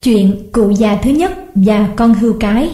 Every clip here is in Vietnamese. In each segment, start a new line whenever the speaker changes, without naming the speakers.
Chuyện cụ già thứ nhất và con hươu cái.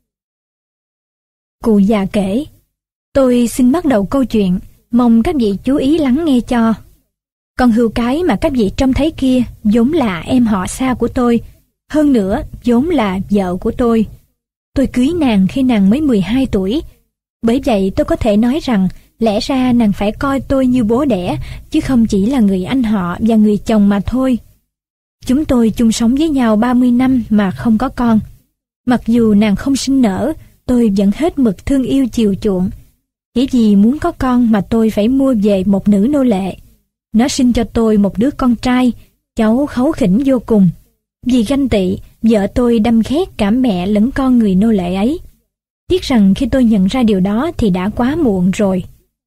Cụ già kể: tôi xin bắt đầu câu chuyện, mong các vị chú ý lắng nghe cho. Con hươu cái mà các vị trông thấy kia vốn là em họ xa của tôi, hơn nữa vốn là vợ của tôi. Tôi cưới nàng khi nàng mới 12 tuổi. Bởi vậy tôi có thể nói rằng lẽ ra nàng phải coi tôi như bố đẻ, chứ không chỉ là người anh họ và người chồng mà thôi. Chúng tôi chung sống với nhau 30 năm mà không có con. Mặc dù nàng không sinh nở, tôi vẫn hết mực thương yêu chiều chuộng. Chỉ vì muốn có con mà tôi phải mua về một nữ nô lệ. Nó sinh cho tôi một đứa con trai, cháu kháu khỉnh vô cùng. Vì ganh tị, vợ tôi đâm ghét cả mẹ lẫn con người nô lệ ấy. Tiếc rằng khi tôi nhận ra điều đó thì đã quá muộn rồi.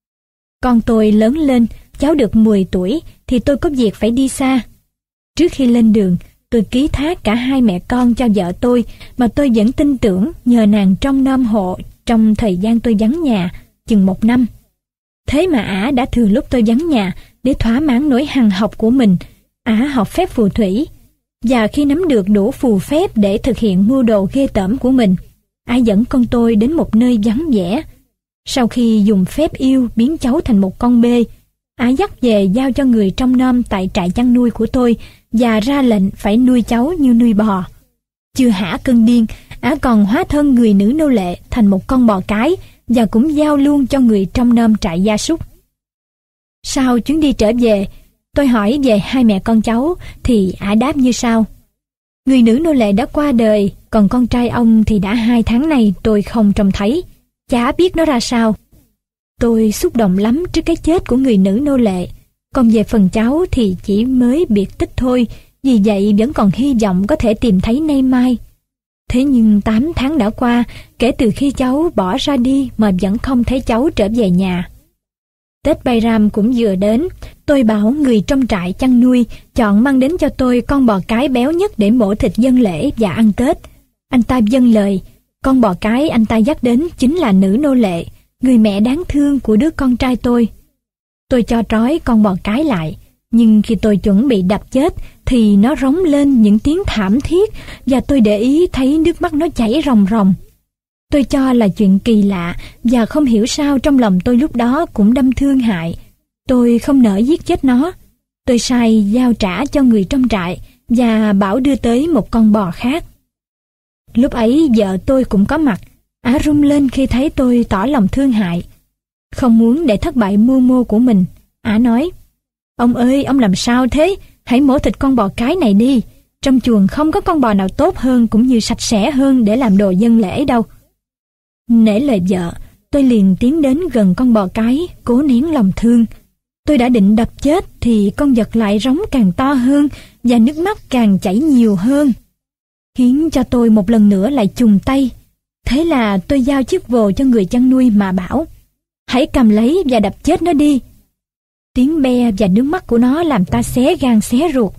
Con tôi lớn lên, cháu được 10 tuổi thì tôi có việc phải đi xa. Trước khi lên đường, tôi ký thác cả hai mẹ con cho vợ tôi, mà tôi vẫn tin tưởng nhờ nàng trông nom hộ trong thời gian tôi vắng nhà, chừng 1 năm. Thế mà ả đã thừa lúc tôi vắng nhà để thỏa mãn nỗi hằn học của mình. Ả học phép phù thủy, và khi nắm được đủ phù phép để thực hiện mưu đồ ghê tởm của mình, ả dẫn con tôi đến một nơi vắng vẻ. Sau khi dùng phép yêu biến cháu thành một con bê, ả dắt về giao cho người trông nom tại trại chăn nuôi của tôi và ra lệnh phải nuôi cháu như nuôi bò. Chưa hả cơn điên, ả còn hóa thân người nữ nô lệ thành một con bò cái và cũng giao luôn cho người trông nom trại gia súc. Sau chuyến đi trở về, tôi hỏi về hai mẹ con cháu thì ả đáp như sau: người nữ nô lệ đã qua đời, còn con trai ông thì đã 2 tháng nay tôi không trông thấy, chả biết nó ra sao. Tôi xúc động lắm trước cái chết của người nữ nô lệ. Còn về phần cháu thì chỉ mới biệt tích thôi, vì vậy vẫn còn hy vọng có thể tìm thấy nay mai. Thế nhưng 8 tháng đã qua kể từ khi cháu bỏ ra đi mà vẫn không thấy cháu trở về nhà. Tết Bayram cũng vừa đến, tôi bảo người trong trại chăn nuôi chọn mang đến cho tôi con bò cái béo nhất để mổ thịt dâng lễ và ăn Tết. Anh ta vâng lời. Con bò cái anh ta dắt đến chính là nữ nô lệ, người mẹ đáng thương của đứa con trai tôi. Tôi cho trói con bò cái lại, nhưng khi tôi chuẩn bị đập chết thì nó rống lên những tiếng thảm thiết, và tôi để ý thấy nước mắt nó chảy ròng ròng. Tôi cho là chuyện kỳ lạ, và không hiểu sao trong lòng tôi lúc đó cũng đâm thương hại. Tôi không nỡ giết chết nó. Tôi sai giao trả cho người trong trại và bảo đưa tới một con bò khác. Lúc ấy vợ tôi cũng có mặt. Ả run lên khi thấy tôi tỏ lòng thương hại. Không muốn để thất bại mưu mô của mình, ả nói: ông ơi, ông làm sao thế? Hãy mổ thịt con bò cái này đi. Trong chuồng không có con bò nào tốt hơn cũng như sạch sẽ hơn để làm đồ dâng lễ đâu. Nể lời vợ, tôi liền tiến đến gần con bò cái, cố nén lòng thương. Tôi đã định đập chết thì con vật lại rống càng to hơn và nước mắt càng chảy nhiều hơn, khiến cho tôi một lần nữa lại chùng tay. Thế là tôi giao chiếc vồ cho người chăn nuôi mà bảo: hãy cầm lấy và đập chết nó đi. Tiếng be và nước mắt của nó làm ta xé gan xé ruột.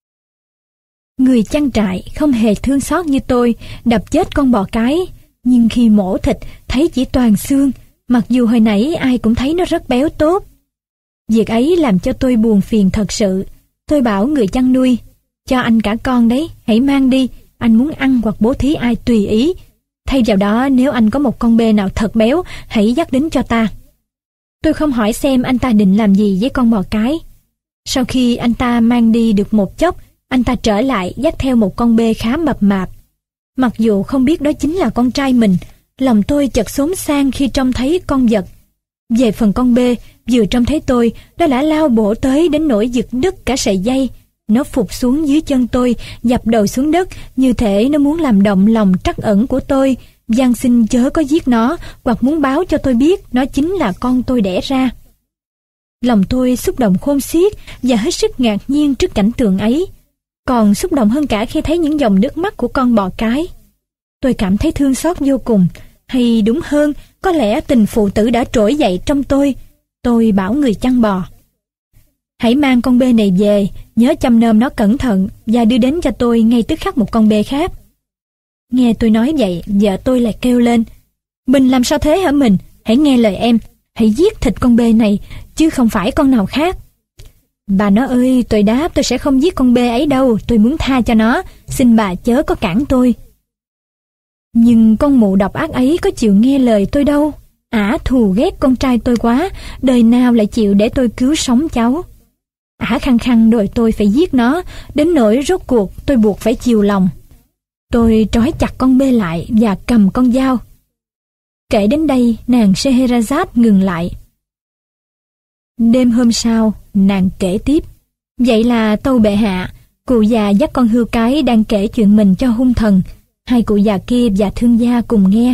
Người chăn trại không hề thương xót như tôi đập chết con bò cái, nhưng khi mổ thịt thấy chỉ toàn xương, mặc dù hồi nãy ai cũng thấy nó rất béo tốt. Việc ấy làm cho tôi buồn phiền thật sự. Tôi bảo người chăn nuôi: cho anh cả con đấy, hãy mang đi, anh muốn ăn hoặc bố thí ai tùy ý. Thay vào đó, nếu anh có một con bê nào thật béo, hãy dắt đến cho ta. Tôi không hỏi xem anh ta định làm gì với con bò cái. Sau khi anh ta mang đi được một chốc, anh ta trở lại dắt theo một con bê khá mập mạp. Mặc dù không biết đó chính là con trai mình, lòng tôi chợt xốn sang khi trông thấy con vật. Về phần con bê, vừa trông thấy tôi, nó đã lao bổ tới đến nỗi giật đứt cả sợi dây. Nó phục xuống dưới chân tôi, dập đầu xuống đất, như thể nó muốn làm động lòng trắc ẩn của tôi, van xin chớ có giết nó, hoặc muốn báo cho tôi biết nó chính là con tôi đẻ ra. Lòng tôi xúc động khôn xiết và hết sức ngạc nhiên trước cảnh tượng ấy, còn xúc động hơn cả khi thấy những dòng nước mắt của con bò cái. Tôi cảm thấy thương xót vô cùng, hay đúng hơn, có lẽ tình phụ tử đã trỗi dậy trong tôi. Tôi bảo người chăn bò: hãy mang con bê này về, nhớ chăm nom nó cẩn thận và đưa đến cho tôi ngay tức khắc một con bê khác. Nghe tôi nói vậy, vợ tôi lại kêu lên: mình làm sao thế hả mình? Hãy nghe lời em, hãy giết thịt con bê này, chứ không phải con nào khác. Bà nói ơi, tôi đáp tôi sẽ không giết con bê ấy đâu, tôi muốn tha cho nó, xin bà chớ có cản tôi. Nhưng con mụ độc ác ấy có chịu nghe lời tôi đâu. Ả thù ghét con trai tôi quá, đời nào lại chịu để tôi cứu sống cháu. Ả khăng khăng đòi tôi phải giết nó, đến nỗi rốt cuộc tôi buộc phải chiều lòng. Tôi trói chặt con bê lại và cầm con dao. Kể đến đây, nàng Scheherazade ngừng lại. Đêm hôm sau, nàng kể tiếp. Vậy là tâu bệ hạ, cụ già dắt con hươu cái đang kể chuyện mình cho hung thần. Hai cụ già kia và thương gia cùng nghe.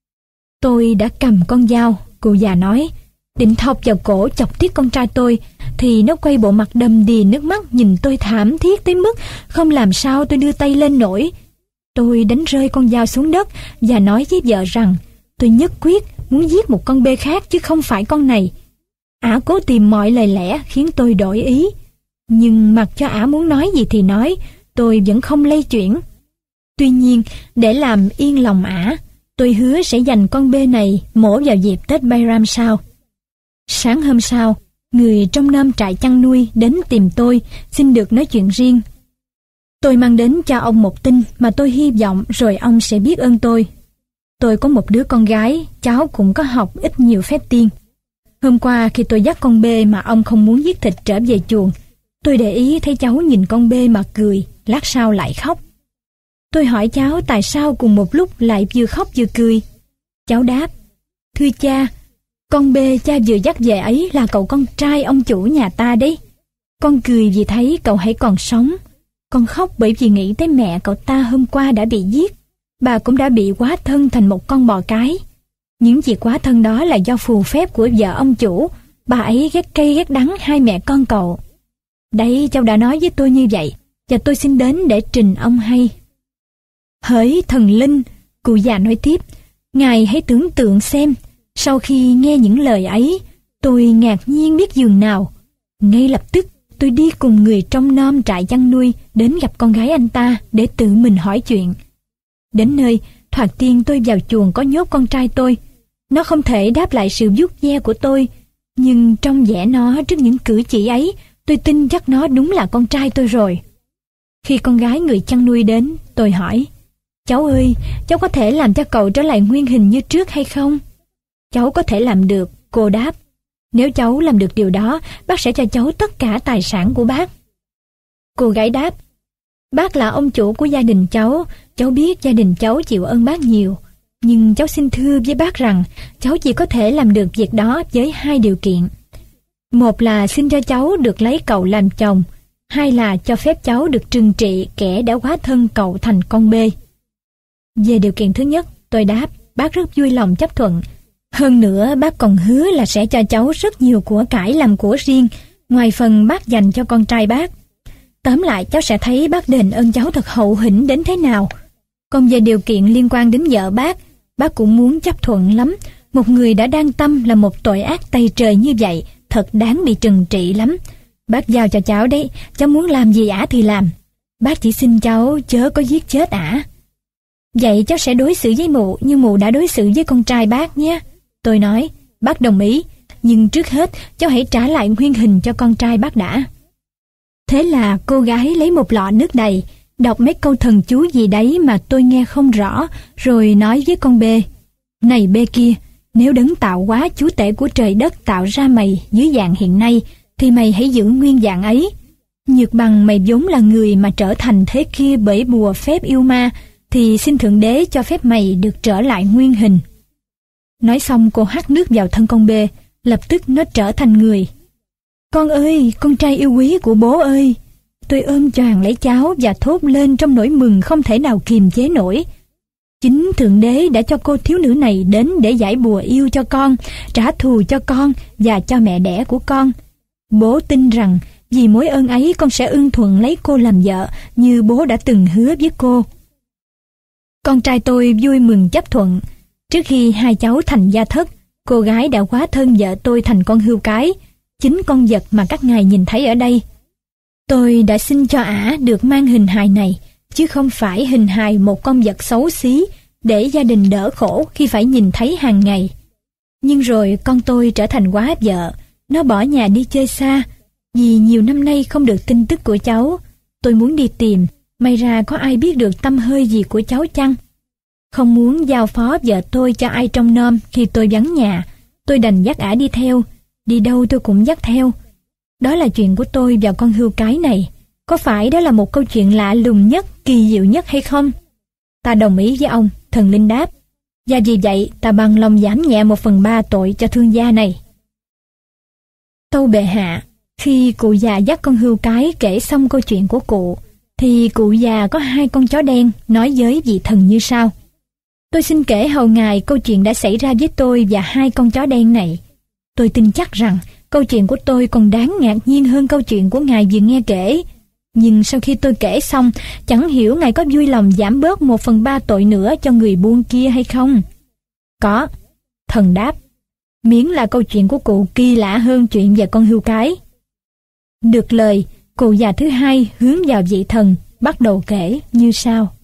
Tôi đã cầm con dao, cụ già nói, định thọc vào cổ chọc tiết con trai tôi, thì nó quay bộ mặt đầm đìa nước mắt nhìn tôi thảm thiết tới mức không làm sao tôi đưa tay lên nổi. Tôi đánh rơi con dao xuống đất và nói với vợ rằng tôi nhất quyết muốn giết một con bê khác chứ không phải con này. Ả cố tìm mọi lời lẽ khiến tôi đổi ý, nhưng mặc cho ả muốn nói gì thì nói, tôi vẫn không lay chuyển. Tuy nhiên, để làm yên lòng ả, tôi hứa sẽ dành con bê này mổ vào dịp Tết Bairam sau. Sáng hôm sau, người trong nôm trại chăn nuôi đến tìm tôi, xin được nói chuyện riêng. Tôi mang đến cho ông một tin mà tôi hy vọng rồi ông sẽ biết ơn tôi. Tôi có một đứa con gái, cháu cũng có học ít nhiều phép tiên. Hôm qua khi tôi dắt con bê mà ông không muốn giết thịt trở về chuồng, tôi để ý thấy cháu nhìn con bê mà cười, lát sau lại khóc. Tôi hỏi cháu tại sao cùng một lúc lại vừa khóc vừa cười. Cháu đáp, thưa cha, con bê cha vừa dắt về ấy là cậu con trai ông chủ nhà ta đấy. Con cười vì thấy cậu hãy còn sống. Con khóc bởi vì nghĩ tới mẹ cậu ta hôm qua đã bị giết. Bà cũng đã bị hóa thân thành một con bò cái. Những việc hóa thân đó là do phù phép của vợ ông chủ. Bà ấy ghét cay ghét đắng hai mẹ con cậu. Đấy, cháu đã nói với tôi như vậy, và tôi xin đến để trình ông hay. Hỡi thần linh, cụ già nói tiếp, ngài hãy tưởng tượng xem, sau khi nghe những lời ấy, tôi ngạc nhiên biết dường nào. Ngay lập tức, tôi đi cùng người trong nôm trại chăn nuôi đến gặp con gái anh ta để tự mình hỏi chuyện. Đến nơi, thoạt tiên tôi vào chuồng có nhốt con trai tôi. Nó không thể đáp lại sự vuốt ve của tôi, nhưng trong vẻ nó trước những cử chỉ ấy, tôi tin chắc nó đúng là con trai tôi rồi. Khi con gái người chăn nuôi đến, tôi hỏi, cháu ơi, cháu có thể làm cho cậu trở lại nguyên hình như trước hay không? Cháu có thể làm được, cô đáp. Nếu cháu làm được điều đó, bác sẽ cho cháu tất cả tài sản của bác. Cô gái đáp, bác là ông chủ của gia đình cháu biết gia đình cháu chịu ơn bác nhiều. Nhưng cháu xin thưa với bác rằng, cháu chỉ có thể làm được việc đó với hai điều kiện. Một là xin cho cháu được lấy cậu làm chồng, hai là cho phép cháu được trừng trị kẻ đã hóa thân cậu thành con bê. Về điều kiện thứ nhất, tôi đáp, bác rất vui lòng chấp thuận. Hơn nữa, bác còn hứa là sẽ cho cháu rất nhiều của cải làm của riêng, ngoài phần bác dành cho con trai bác. Tóm lại, cháu sẽ thấy bác đền ơn cháu thật hậu hĩnh đến thế nào. Còn về điều kiện liên quan đến vợ bác cũng muốn chấp thuận lắm. Một người đã đang tâm là một tội ác tày trời như vậy, thật đáng bị trừng trị lắm. Bác giao cho cháu đấy, cháu muốn làm gì ả thì làm. Bác chỉ xin cháu chớ có giết chết ả. Vậy cháu sẽ đối xử với mụ như mụ đã đối xử với con trai bác nhé. Tôi nói, bác đồng ý, nhưng trước hết cháu hãy trả lại nguyên hình cho con trai bác đã. Thế là cô gái lấy một lọ nước đầy, đọc mấy câu thần chú gì đấy mà tôi nghe không rõ, rồi nói với con bê, này bê kia, nếu đấng tạo hóa chúa tể của trời đất tạo ra mày dưới dạng hiện nay, thì mày hãy giữ nguyên dạng ấy. Nhược bằng mày vốn là người mà trở thành thế kia bởi bùa phép yêu ma, thì xin Thượng Đế cho phép mày được trở lại nguyên hình. Nói xong cô hắt nước vào thân con bê, lập tức nó trở thành người. Con ơi, con trai yêu quý của bố ơi! Tôi ôm choàng lấy cháu và thốt lên trong nỗi mừng không thể nào kiềm chế nổi. Chính Thượng Đế đã cho cô thiếu nữ này đến để giải bùa yêu cho con, trả thù cho con và cho mẹ đẻ của con. Bố tin rằng vì mối ơn ấy con sẽ ưng thuận lấy cô làm vợ như bố đã từng hứa với cô. Con trai tôi vui mừng chấp thuận. Trước khi hai cháu thành gia thất, cô gái đã hóa thân vợ tôi thành con hươu cái, chính con vật mà các ngài nhìn thấy ở đây. Tôi đã xin cho ả được mang hình hài này, chứ không phải hình hài một con vật xấu xí, để gia đình đỡ khổ khi phải nhìn thấy hàng ngày. Nhưng rồi con tôi trở thành quá vợ, nó bỏ nhà đi chơi xa. Vì nhiều năm nay không được tin tức của cháu, tôi muốn đi tìm, may ra có ai biết được tăm hơi gì của cháu chăng? Không muốn giao phó vợ tôi cho ai trông nom khi tôi vắng nhà, tôi đành dắt ả đi theo, đi đâu tôi cũng dắt theo. Đó là chuyện của tôi và con hươu cái này. Có phải đó là một câu chuyện lạ lùng nhất, kỳ diệu nhất hay không? Ta đồng ý với ông, thần linh đáp. Và vì vậy ta bằng lòng giảm nhẹ 1/3 tội cho thương gia này. Tâu bệ hạ, khi cụ già dắt con hươu cái kể xong câu chuyện của cụ, thì cụ già có 2 con chó đen nói với vị thần như sau. Tôi xin kể hầu ngài câu chuyện đã xảy ra với tôi và 2 con chó đen này. Tôi tin chắc rằng câu chuyện của tôi còn đáng ngạc nhiên hơn câu chuyện của ngài vừa nghe kể. Nhưng sau khi tôi kể xong, chẳng hiểu ngài có vui lòng giảm bớt 1/3 tội nữa cho người buôn kia hay không? Có, thần đáp. Miễn là câu chuyện của cụ kỳ lạ hơn chuyện về con hươu cái. Được lời, cụ già thứ 2 hướng vào vị thần, bắt đầu kể như sau.